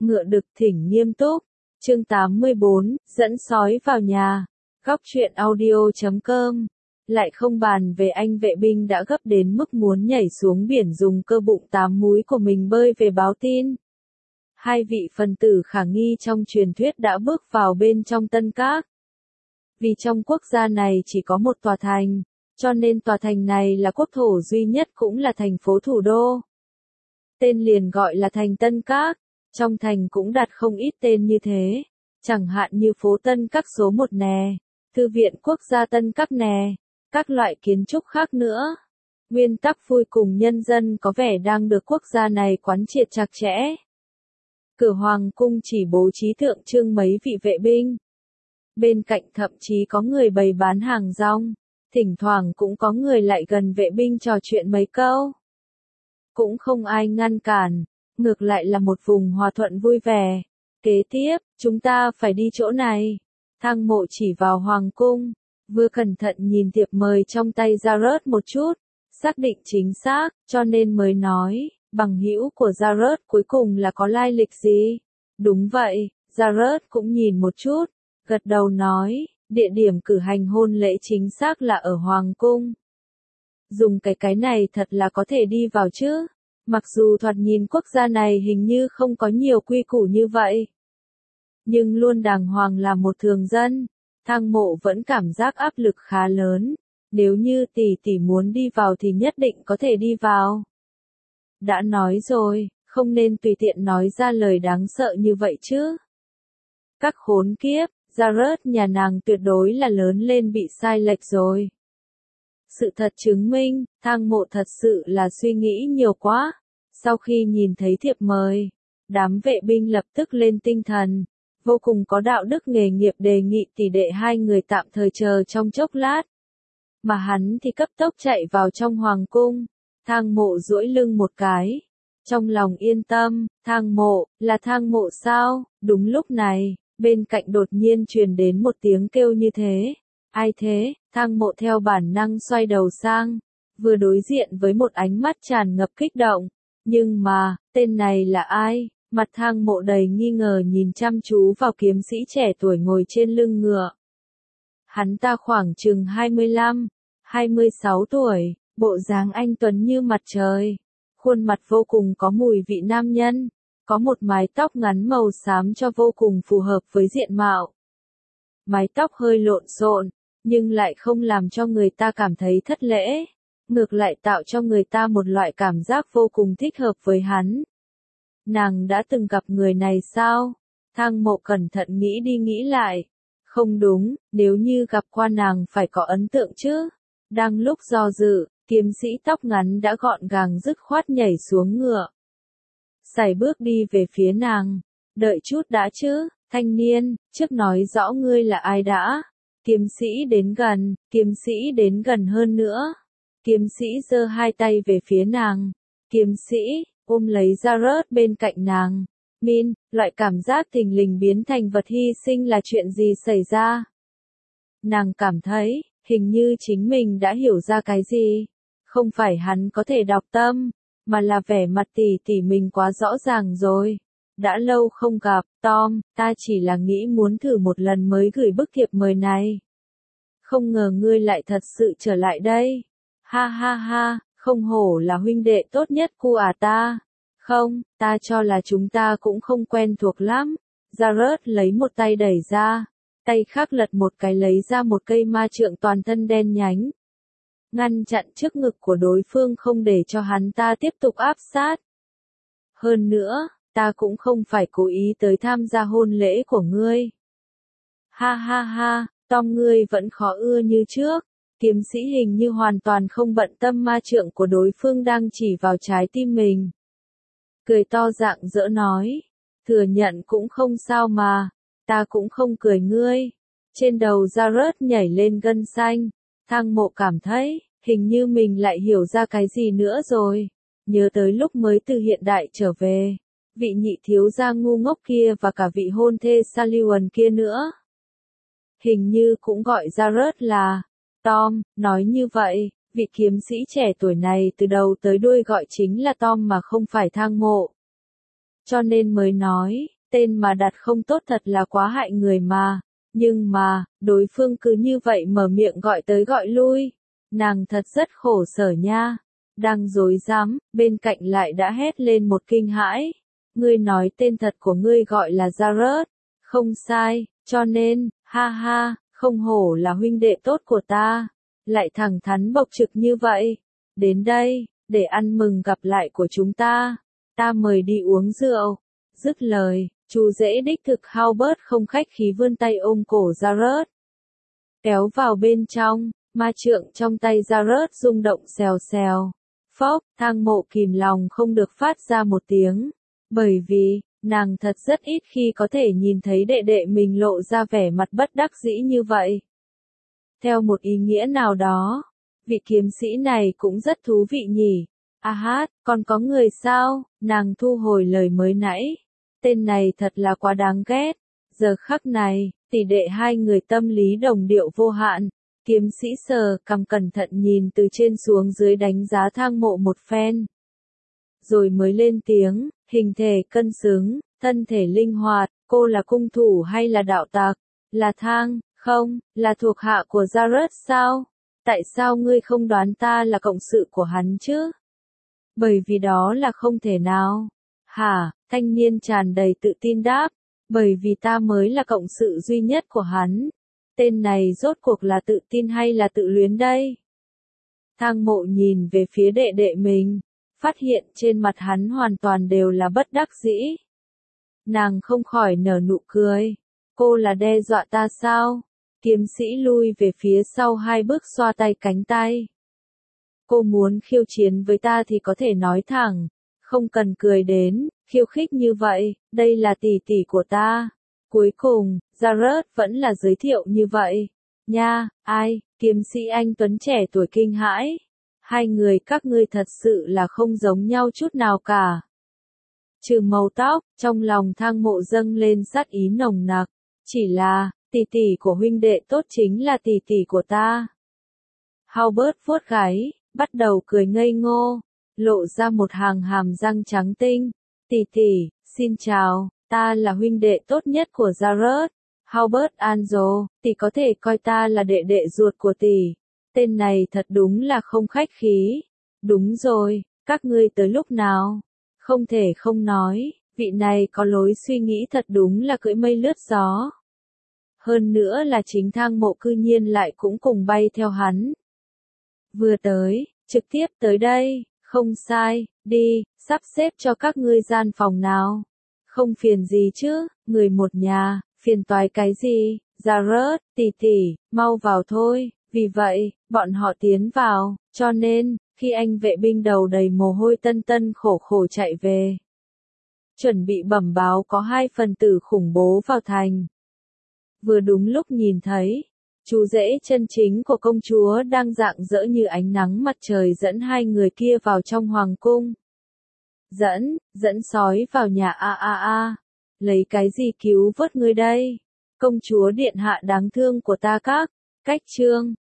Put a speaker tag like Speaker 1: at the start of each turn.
Speaker 1: Ngựa đực thỉnh nghiêm túc. Chương 84, dẫn sói vào nhà. Góc truyện audio.com. Lại không bàn về anh vệ binh đã gấp đến mức muốn nhảy xuống biển dùng cơ bụng 8 múi của mình bơi về báo tin. Hai vị phần tử khả nghi trong truyền thuyết đã bước vào bên trong Tân Các. Vì trong quốc gia này chỉ có một tòa thành, cho nên tòa thành này là quốc thổ duy nhất cũng là thành phố thủ đô. Tên liền gọi là thành Tân Các, trong thành cũng đặt không ít tên như thế, chẳng hạn như phố Tân Các số 1 nè, Thư viện Quốc gia Tân Các nè, các loại kiến trúc khác nữa. Nguyên tắc vui cùng nhân dân có vẻ đang được quốc gia này quán triệt chặt chẽ. Cửa hoàng cung chỉ bố trí tượng trưng mấy vị vệ binh. Bên cạnh thậm chí có người bày bán hàng rong, thỉnh thoảng cũng có người lại gần vệ binh trò chuyện mấy câu. Cũng không ai ngăn cản, ngược lại là một vùng hòa thuận vui vẻ. Kế tiếp, chúng ta phải đi chỗ này. Thang Mộ chỉ vào hoàng cung, vừa cẩn thận nhìn thiệp mời trong tay Jared một chút, xác định chính xác, cho nên mới nói, bằng hữu của Jared cuối cùng là có lai lịch gì? Đúng vậy, Jared cũng nhìn một chút, gật đầu nói, địa điểm cử hành hôn lễ chính xác là ở hoàng cung. Dùng cái này thật là có thể đi vào chứ? Mặc dù thoạt nhìn quốc gia này hình như không có nhiều quy củ như vậy, nhưng luôn đàng hoàng là một thường dân, Thang Mộ vẫn cảm giác áp lực khá lớn. Nếu như tỷ muốn đi vào thì nhất định có thể đi vào. Đã nói rồi, không nên tùy tiện nói ra lời đáng sợ như vậy chứ. Các khốn kiếp, Jared nhà nàng tuyệt đối là lớn lên bị sai lệch rồi. Sự thật chứng minh, Thang Mộ thật sự là suy nghĩ nhiều quá. Sau khi nhìn thấy thiệp mời, đám vệ binh lập tức lên tinh thần, vô cùng có đạo đức nghề nghiệp đề nghị tỷ đệ hai người tạm thời chờ trong chốc lát. Mà hắn thì cấp tốc chạy vào trong hoàng cung. Thang Mộ duỗi lưng một cái, trong lòng yên tâm. Thang Mộ, là Thang Mộ sao? Đúng lúc này, bên cạnh đột nhiên truyền đến một tiếng kêu như thế. Ai thế? Thang Mộ theo bản năng xoay đầu sang, vừa đối diện với một ánh mắt tràn ngập kích động. Nhưng mà, tên này là ai? Mặt Thang Mộ đầy nghi ngờ nhìn chăm chú vào kiếm sĩ trẻ tuổi ngồi trên lưng ngựa. Hắn ta khoảng chừng 25, 26 tuổi, bộ dáng anh tuấn như mặt trời, khuôn mặt vô cùng có mùi vị nam nhân, có một mái tóc ngắn màu xám cho vô cùng phù hợp với diện mạo. Mái tóc hơi lộn xộn, nhưng lại không làm cho người ta cảm thấy thất lễ, ngược lại tạo cho người ta một loại cảm giác vô cùng thích hợp với hắn. Nàng đã từng gặp người này sao? Thang Mộ cẩn thận nghĩ đi nghĩ lại. Không đúng, nếu như gặp qua nàng phải có ấn tượng chứ. Đang lúc do dự, kiếm sĩ tóc ngắn đã gọn gàng dứt khoát nhảy xuống ngựa. Sải bước đi về phía nàng. Đợi chút đã chứ, thanh niên, trước nói rõ ngươi là ai đã. Kiếm sĩ đến gần hơn nữa. Kiếm sĩ giơ hai tay về phía nàng. Kiếm sĩ ôm lấy Jared bên cạnh nàng. Min, loại cảm giác thình lình biến thành vật hy sinh là chuyện gì xảy ra? Nàng cảm thấy, hình như chính mình đã hiểu ra cái gì. Không phải hắn có thể đọc tâm, mà là vẻ mặt tỷ mình quá rõ ràng rồi. Đã lâu không gặp, Tom, ta chỉ là nghĩ muốn thử một lần mới gửi bức thiệp mời này. Không ngờ ngươi lại thật sự trở lại đây. Ha ha ha, không hổ là huynh đệ tốt nhất của ta. Không, ta cho là chúng ta cũng không quen thuộc lắm. Jared lấy một tay đẩy ra, tay khác lật một cái lấy ra một cây ma trượng toàn thân đen nhánh. Ngăn chặn trước ngực của đối phương không để cho hắn ta tiếp tục áp sát. Hơn nữa, ta cũng không phải cố ý tới tham gia hôn lễ của ngươi. Ha ha ha, Tom ngươi vẫn khó ưa như trước. Kiếm sĩ hình như hoàn toàn không bận tâm ma trượng của đối phương đang chỉ vào trái tim mình. Cười to rạng rỡ nói, thừa nhận cũng không sao mà, ta cũng không cười ngươi. Trên đầu Jared nhảy lên gân xanh, Thang Mộ cảm thấy, hình như mình lại hiểu ra cái gì nữa rồi. Nhớ tới lúc mới từ hiện đại trở về, vị nhị thiếu gia ngu ngốc kia và cả vị hôn thê Sullivan kia nữa. Hình như cũng gọi Jared là Tom, nói như vậy, vị kiếm sĩ trẻ tuổi này từ đầu tới đuôi gọi chính là Tom mà không phải Thang Mộ. cho nên mới nói, tên mà đặt không tốt thật là quá hại người mà. Nhưng mà, đối phương cứ như vậy mở miệng gọi tới gọi lui. Nàng thật rất khổ sở nha. Đang rối rắm, bên cạnh lại đã hét lên một kinh hãi. Ngươi nói tên thật của ngươi gọi là Jared. Không sai, cho nên, ha ha, không hổ là huynh đệ tốt của ta. Lại thẳng thắn bộc trực như vậy. Đến đây, để ăn mừng gặp lại của chúng ta. Ta mời đi uống rượu. Dứt lời, chú rể đích thực Halbert không khách khí vươn tay ôm cổ Jared. Kéo vào bên trong, ma trượng trong tay Jared rung động xèo xèo. Phốc, Thang Mộ kìm lòng không được phát ra một tiếng. Bởi vì, nàng thật rất ít khi có thể nhìn thấy đệ đệ mình lộ ra vẻ mặt bất đắc dĩ như vậy. Theo một ý nghĩa nào đó, vị kiếm sĩ này cũng rất thú vị nhỉ. À hát, còn có người sao? Nàng thu hồi lời mới nãy. Tên này thật là quá đáng ghét. Giờ khắc này, tỷ đệ hai người tâm lý đồng điệu vô hạn. Kiếm sĩ sờ cằm cẩn thận nhìn từ trên xuống dưới đánh giá Thang Mộ một phen. Rồi mới lên tiếng, hình thể cân xứng, thân thể linh hoạt, cô là cung thủ hay là đạo tặc? Là Thang, không, là thuộc hạ của Jared sao? Tại sao ngươi không đoán ta là cộng sự của hắn chứ? Bởi vì đó là không thể nào. Hả, thanh niên tràn đầy tự tin đáp, bởi vì ta mới là cộng sự duy nhất của hắn. Tên này rốt cuộc là tự tin hay là tự luyến đây? Thang Mộ nhìn về phía đệ đệ mình, phát hiện trên mặt hắn hoàn toàn đều là bất đắc dĩ. Nàng không khỏi nở nụ cười. Cô là đe dọa ta sao? Kiếm sĩ lui về phía sau 2 bước xoa tay cánh tay. Cô muốn khiêu chiến với ta thì có thể nói thẳng, không cần cười đến, khiêu khích như vậy, đây là tỷ tỷ của ta. Cuối cùng, Jared vẫn là giới thiệu như vậy. Nha, ai, kiếm sĩ anh tuấn trẻ tuổi kinh hãi. Hai người các ngươi thật sự là không giống nhau chút nào cả. Trừ màu tóc, trong lòng Thang Mộ dâng lên sát ý nồng nặc. Chỉ là, tỷ tỷ của huynh đệ tốt chính là tỷ tỷ của ta. Halbert vuốt gáy, bắt đầu cười ngây ngô, lộ ra một hàng hàm răng trắng tinh. Tỷ tỷ, xin chào, ta là huynh đệ tốt nhất của Jared. Halbert Angel, tỷ có thể coi ta là đệ đệ ruột của tỷ. Tên này thật đúng là không khách khí. Đúng rồi, các ngươi tới lúc nào? Không thể không nói, vị này có lối suy nghĩ thật đúng là cưỡi mây lướt gió. Hơn nữa là chính Thang Mộ cư nhiên lại cũng cùng bay theo hắn. Vừa tới, trực tiếp tới đây, không sai, đi, sắp xếp cho các ngươi gian phòng nào. Không phiền gì chứ, người một nhà, phiền toái cái gì, Jared, tỷ tỷ, mau vào thôi. Vì vậy, bọn họ tiến vào, cho nên, khi anh vệ binh đầu đầy mồ hôi tân tân khổ khổ chạy về, chuẩn bị bẩm báo có 2 phần tử khủng bố vào thành. Vừa đúng lúc nhìn thấy, chú rể chân chính của công chúa đang rạng rỡ như ánh nắng mặt trời dẫn 2 người kia vào trong hoàng cung. Dẫn sói vào nhà a. Lấy cái gì cứu vớt ngươi đây? Công chúa điện hạ đáng thương của ta cách chương